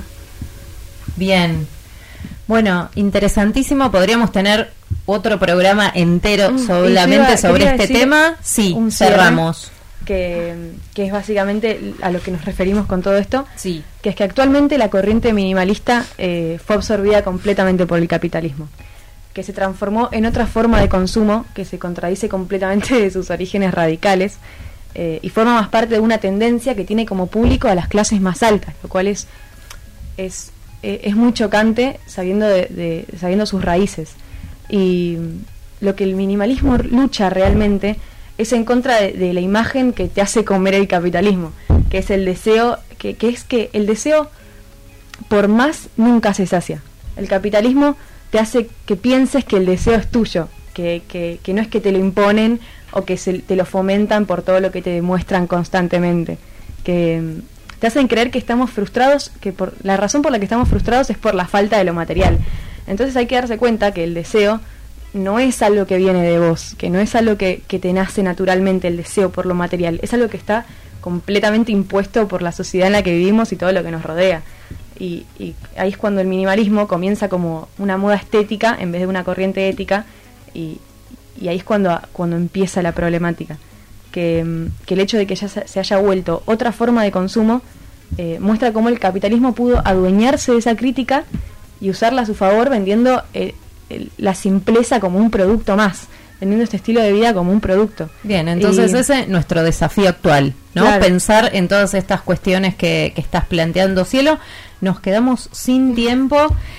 Bien. Bueno, interesantísimo. Podríamos tener otro programa entero Mm, solamente y te iba- sobre quería este decir tema. Sí, un cierre cerramos. Que, que es básicamente a lo que nos referimos con todo esto. Sí. Que es que actualmente la corriente minimalista eh, fue absorbida completamente por el capitalismo, que se transformó en otra forma de consumo que se contradice completamente de sus orígenes radicales eh, y forma más parte de una tendencia que tiene como público a las clases más altas, lo cual es es, eh, es muy chocante sabiendo de, de- sabiendo sus raíces. Y lo que el minimalismo lucha realmente es en contra de, de la imagen que te hace comer el capitalismo, que es el deseo, que, que es que el deseo por más nunca se sacia. El capitalismo te hace que pienses que el deseo es tuyo, que, que, que no es que te lo imponen o que se, te lo fomentan por todo lo que te demuestran constantemente, que mm, te hacen creer que estamos frustrados, que por la razón por la que estamos frustrados es por la falta de lo material. Entonces hay que darse cuenta que el deseo no es algo que viene de vos, que no es algo que, que te nace naturalmente el deseo por lo material, es algo que está completamente impuesto por la sociedad en la que vivimos y todo lo que nos rodea. Y, y ahí es cuando el minimalismo comienza como una moda estética en vez de una corriente ética, y, y ahí es cuando, cuando empieza la problemática, que, mm, que el hecho de que ya se, se haya vuelto otra forma de consumo eh, muestra cómo el capitalismo pudo adueñarse de esa crítica y usarla a su favor vendiendo eh, el- la simpleza como un producto más, vendiendo este estilo de vida como un producto. Bien, entonces Y- ese es nuestro desafío actual, ¿no? Claro. Pensar en todas estas cuestiones que, que estás planteando, Cielo. Nos quedamos sin tiempo.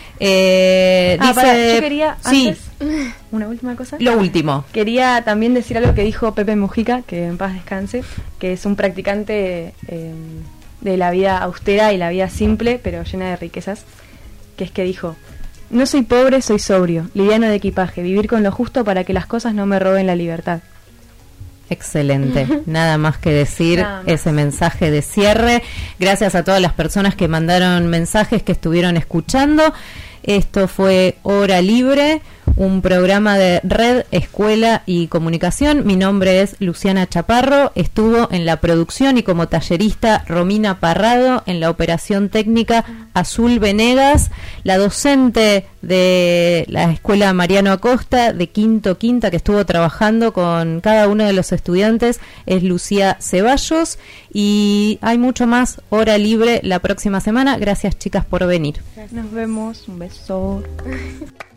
Eh, Ah, dice, pará, yo quería sí, antes una última cosa. lo último. Quería también decir algo que dijo Pepe Mujica, que en paz descanse, que es un practicante eh, de la vida austera y la vida simple, pero llena de riquezas, que es que dijo: no soy pobre, soy sobrio, liviano de equipaje, vivir con lo justo para que las cosas no me roben la libertad. Excelente, nada más que decir. Nada más. Ese mensaje de cierre. Gracias a todas las personas que mandaron mensajes, que estuvieron escuchando. Esto fue Hora Libre, un programa de Red, Escuela y Comunicación. Mi nombre es Luciana Chaparro. Estuvo en la producción y como tallerista Romina Parrado, en la operación técnica Azul Venegas, la docente de la Escuela Mariano Acosta de Quinto Quinta, que estuvo trabajando con cada uno de los estudiantes, es Lucía Ceballos. Y hay mucho más Hora Libre la próxima semana. Gracias, chicas, por venir. Nos vemos, un beso.